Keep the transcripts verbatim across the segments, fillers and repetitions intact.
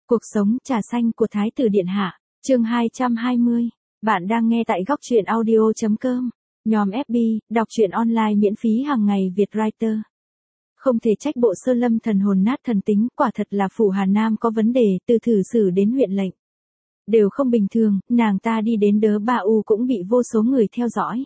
Cuộc sống trà xanh của Thái tử Điện Hạ, chương hai trăm hai mươi. Bạn đang nghe tại góc truyện audio chấm com. Nhóm ép bê, đọc truyện online miễn phí hàng ngày Việt Writer. Không thể trách bộ Sơ Lâm thần hồn nát thần tính, quả thật là phủ Hà Nam có vấn đề, từ thử sử đến huyện lệnh. Đều không bình thường, nàng ta đi đến Đớ Ba U cũng bị vô số người theo dõi.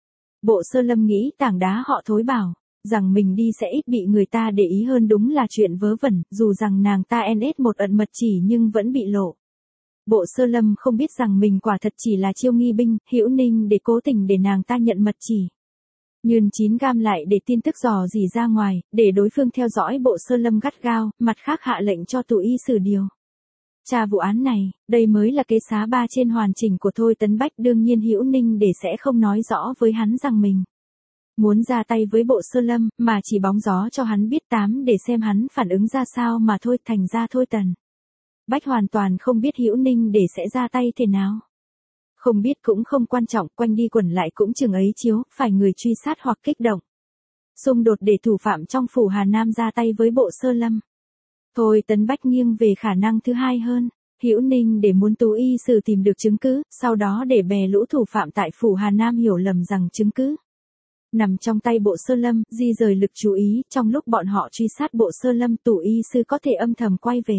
Bộ Sơ Lâm nghĩ tảng đá họ Thối bảo rằng mình đi sẽ ít bị người ta để ý hơn, đúng là chuyện vớ vẩn, dù rằng nàng ta en ét một ẩn mật chỉ nhưng vẫn bị lộ. Bộ Sơ Lâm không biết rằng mình quả thật chỉ là chiêu nghi binh, hữu ninh để cố tình để nàng ta nhận mật chỉ. Nhơn chín gam lại để tin tức dò dỉ ra ngoài, để đối phương theo dõi bộ Sơ Lâm gắt gao, mặt khác hạ lệnh cho tù y xử điều tra vụ án này, đây mới là kế xá ba trên hoàn chỉnh của Thôi Tấn Bách. Đương nhiên hữu ninh để sẽ không nói rõ với hắn rằng mình muốn ra tay với bộ Sơ Lâm, mà chỉ bóng gió cho hắn biết tám để xem hắn phản ứng ra sao mà thôi. Thành ra Thôi Tần Bách hoàn toàn không biết hữu ninh để sẽ ra tay thế nào. Không biết cũng không quan trọng, quanh đi quẩn lại cũng chừng ấy chiếu, phải người truy sát hoặc kích động xung đột để thủ phạm trong phủ Hà Nam ra tay với bộ Sơ Lâm. Thôi Tấn Bách nghiêng về khả năng thứ hai hơn, hữu ninh để muốn tú y sử tìm được chứng cứ, sau đó để bè lũ thủ phạm tại phủ Hà Nam hiểu lầm rằng chứng cứ nằm trong tay bộ Sơ Lâm, di rời lực chú ý. Trong lúc bọn họ truy sát bộ Sơ Lâm, tù y sư có thể âm thầm quay về,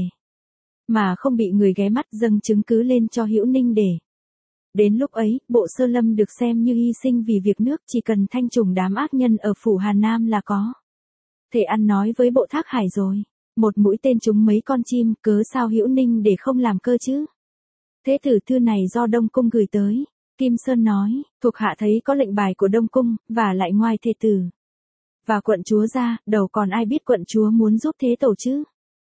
mà không bị người ghé mắt, dâng chứng cứ lên cho hữu ninh để. Đến lúc ấy, bộ Sơ Lâm được xem như hy sinh vì việc nước, chỉ cần thanh trùng đám ác nhân ở phủ Hà Nam là có thể ăn nói với bộ Thác Hải rồi. Một mũi tên trúng mấy con chim, cớ sao hữu ninh để không làm cơ chứ? Thế tử thư này do Đông Cung gửi tới. Kim Sơn nói, thuộc hạ thấy có lệnh bài của Đông Cung, và lại ngoài thê tử và quận chúa ra, đầu còn ai biết quận chúa muốn giúp thế tổ chứ?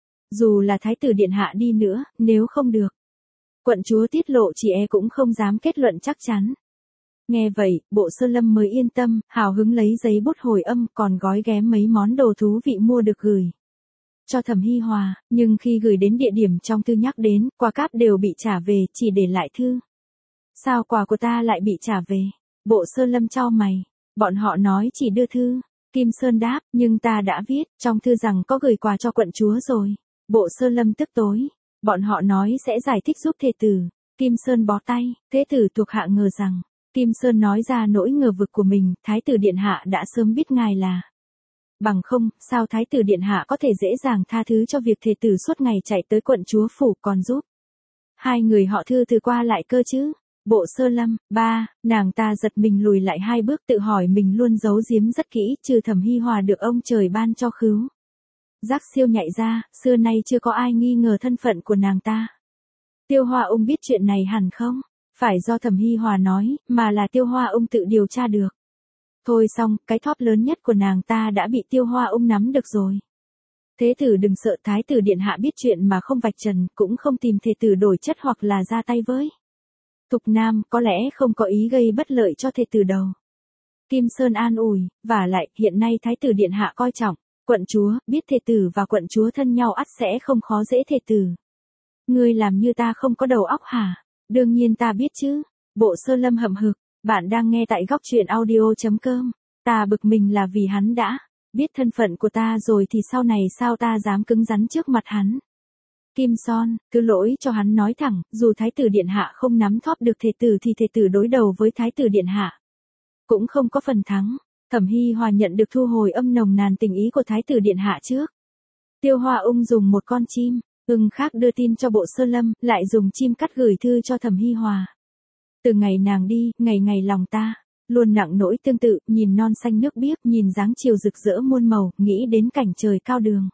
Dù là Thái tử Điện Hạ đi nữa, nếu không được quận chúa tiết lộ, chị e cũng không dám kết luận chắc chắn. Nghe vậy, bộ Sơ Lâm mới yên tâm, hào hứng lấy giấy bút hồi âm, còn gói ghém mấy món đồ thú vị mua được gửi cho Thẩm Hi Hòa, nhưng khi gửi đến địa điểm trong thư nhắc đến, quà cáp đều bị trả về, chỉ để lại thư. Sao quà của ta lại bị trả về? Bộ Sơ Lâm chau mày. Bọn họ nói chỉ đưa thư. Kim Sơn đáp, nhưng ta đã viết trong thư rằng có gửi quà cho quận chúa rồi. Bộ Sơ Lâm tức tối. Bọn họ nói sẽ giải thích giúp thê tử. Kim Sơn bó tay. Thế tử thuộc hạ ngờ rằng Kim Sơn nói ra nỗi ngờ vực của mình. Thái tử Điện Hạ đã sớm biết ngài là. Bằng không, sao Thái tử Điện Hạ có thể dễ dàng tha thứ cho việc thê tử suốt ngày chạy tới quận chúa phủ, còn giúp hai người họ Thư từ qua lại cơ chứ? Bộ Sơ Lâm, ba, nàng ta giật mình lùi lại hai bước, tự hỏi mình luôn giấu giếm rất kỹ, trừ Thẩm Hi Hòa được ông trời ban cho khứu giác siêu nhạy ra, xưa nay chưa có ai nghi ngờ thân phận của nàng ta. Tiêu Hoa Ung biết chuyện này hẳn không phải do Thẩm Hi Hòa nói, mà là Tiêu Hoa Ung tự điều tra được. Thôi xong, cái thóp lớn nhất của nàng ta đã bị Tiêu Hoa Ung nắm được rồi. Thế tử đừng sợ, Thái tử Điện Hạ biết chuyện mà không vạch trần, cũng không tìm thê tử đổi chất hoặc là ra tay với Thục Nam, có lẽ không có ý gây bất lợi cho thê tử đâu. Kim Sơn an ủi, và lại, hiện nay Thái tử Điện Hạ coi trọng quận chúa, biết thê tử và quận chúa thân nhau ắt sẽ không khó dễ thê tử. Ngươi làm như ta không có đầu óc hả? Đương nhiên ta biết chứ. Bộ Sơ Lâm hậm hực. Bạn đang nghe tại góc truyện audio chấm com. Ta bực mình là vì hắn đã biết thân phận của ta rồi thì sau này sao ta dám cứng rắn trước mặt hắn. Kim Son, thứ lỗi cho hắn nói thẳng, dù Thái tử Điện Hạ không nắm thóp được thê tử thì thê tử đối đầu với Thái tử Điện Hạ cũng không có phần thắng. Thẩm Hi Hòa nhận được thu hồi âm nồng nàn tình ý của Thái tử Điện Hạ trước. Tiêu Hoa Ung dùng một con chim ưng khác đưa tin cho bộ Sơ Lâm, lại dùng chim cắt gửi thư cho Thẩm Hi Hòa. Từ ngày nàng đi, ngày ngày lòng ta luôn nặng nỗi tương tự, nhìn non xanh nước biếc, nhìn dáng chiều rực rỡ muôn màu, nghĩ đến cảnh trời cao đường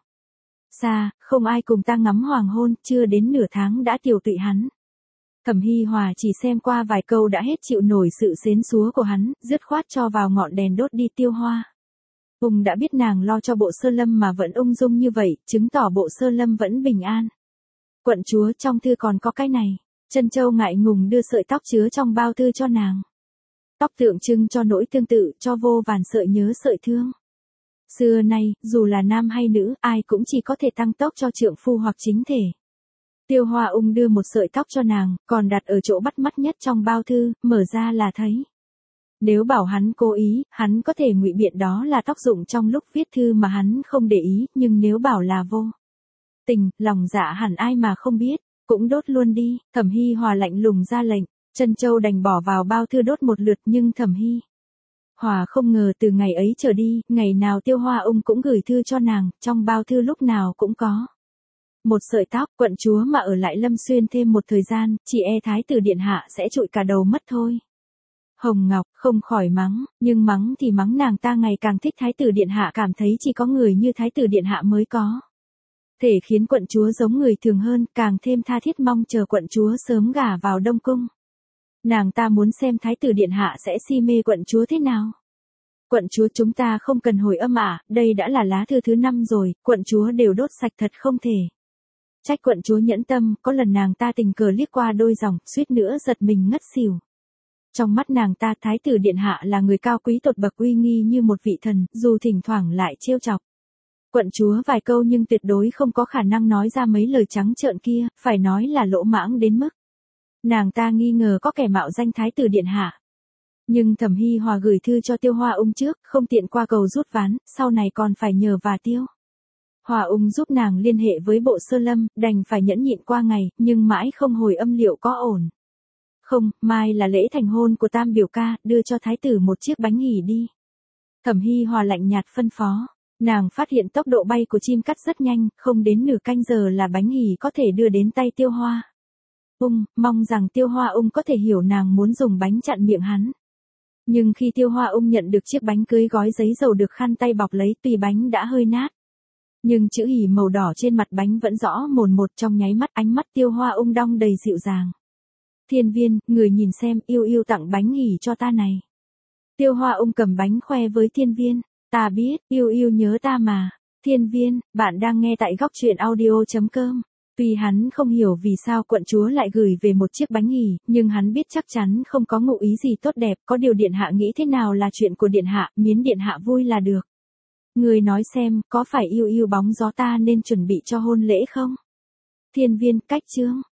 xa, không ai cùng ta ngắm hoàng hôn, chưa đến nửa tháng đã tiều tụy hắn. Thẩm Hi Hòa chỉ xem qua vài câu đã hết chịu nổi sự xến xúa của hắn, dứt khoát cho vào ngọn đèn đốt đi. Tiêu Hoa Ung đã biết nàng lo cho bộ Sơ Lâm mà vẫn ung dung như vậy, chứng tỏ bộ Sơ Lâm vẫn bình an. Quận chúa, trong thư còn có cái này. Trân Châu ngại ngùng đưa sợi tóc chứa trong bao thư cho nàng. Tóc tượng trưng cho nỗi tương tự, cho vô vàn sợi nhớ sợi thương. Xưa nay, dù là nam hay nữ, ai cũng chỉ có thể tăng tóc cho trượng phu hoặc chính thể. Tiêu Hoa Ung đưa một sợi tóc cho nàng, còn đặt ở chỗ bắt mắt nhất trong bao thư, mở ra là thấy. Nếu bảo hắn cố ý, hắn có thể ngụy biện đó là tóc dụng trong lúc viết thư mà hắn không để ý, nhưng nếu bảo là vô Tình, lòng dạ hẳn ai mà không biết, cũng đốt luôn đi. Thẩm Hy Hòa lạnh lùng ra lệnh, Trân Châu đành bỏ vào bao thư đốt một lượt, nhưng Thẩm Hy Hòa không ngờ từ ngày ấy trở đi, ngày nào Tiêu Hoa Ung cũng gửi thư cho nàng, trong bao thư lúc nào cũng có một sợi tóc. Quận chúa mà ở lại Lâm Xuyên thêm một thời gian, chỉ e thái tử điện hạ sẽ trụi cả đầu mất thôi. Hồng Ngọc không khỏi mắng, nhưng mắng thì mắng, nàng ta ngày càng thích thái tử điện hạ, cảm thấy chỉ có người như thái tử điện hạ mới có thể khiến quận chúa giống người thường hơn, càng thêm tha thiết mong chờ quận chúa sớm gả vào Đông Cung. Nàng ta muốn xem thái tử điện hạ sẽ si mê quận chúa thế nào. Quận chúa, chúng ta không cần hồi âm ạ, à, đây đã là lá thư thứ năm rồi, quận chúa đều đốt sạch, thật không thể trách quận chúa nhẫn tâm. Có lần nàng ta tình cờ liếc qua đôi dòng, suýt nữa giật mình ngất xỉu. Trong mắt nàng ta, thái tử điện hạ là người cao quý tột bậc, uy nghi như một vị thần, dù thỉnh thoảng lại trêu chọc quận chúa vài câu nhưng tuyệt đối không có khả năng nói ra mấy lời trắng trợn kia, phải nói là lỗ mãng đến mức nàng ta nghi ngờ có kẻ mạo danh thái tử điện hạ. Nhưng Thẩm Hy Hòa gửi thư cho Tiêu Hoa Ung trước, không tiện qua cầu rút ván, sau này còn phải nhờ và Tiêu Hoa Ung giúp nàng liên hệ với Bộ Sơ Lâm, đành phải nhẫn nhịn qua ngày, nhưng mãi không hồi âm liệu có ổn không. Mai là lễ thành hôn của Tam biểu ca, đưa cho thái tử một chiếc bánh hỉ đi. Thẩm Hy Hòa lạnh nhạt phân phó. Nàng phát hiện tốc độ bay của chim cắt rất nhanh, không đến nửa canh giờ là bánh hỉ có thể đưa đến tay Tiêu Hoa Ung, mong rằng Tiêu Hoa Ung có thể hiểu nàng muốn dùng bánh chặn miệng hắn. Nhưng khi Tiêu Hoa Ung nhận được chiếc bánh cưới gói giấy dầu được khăn tay bọc lấy, tuy bánh đã hơi nát, nhưng chữ hỉ màu đỏ trên mặt bánh vẫn rõ mồn một. Trong nháy mắt, ánh mắt Tiêu Hoa Ung đong đầy dịu dàng. Thiên Viên, người nhìn xem, yêu yêu tặng bánh hỉ cho ta này. Tiêu Hoa Ung cầm bánh khoe với Thiên Viên. Ta biết, yêu yêu nhớ ta mà. Thiên Viên, bạn đang nghe tại góc truyện audio chấm com. Tuy hắn không hiểu vì sao quận chúa lại gửi về một chiếc bánh hỉ, nhưng hắn biết chắc chắn không có ngụ ý gì tốt đẹp, có điều điện hạ nghĩ thế nào là chuyện của điện hạ, miễn điện hạ vui là được. Người nói xem, có phải yêu yêu bóng gió ta nên chuẩn bị cho hôn lễ không? Thiên Viên, cách chương.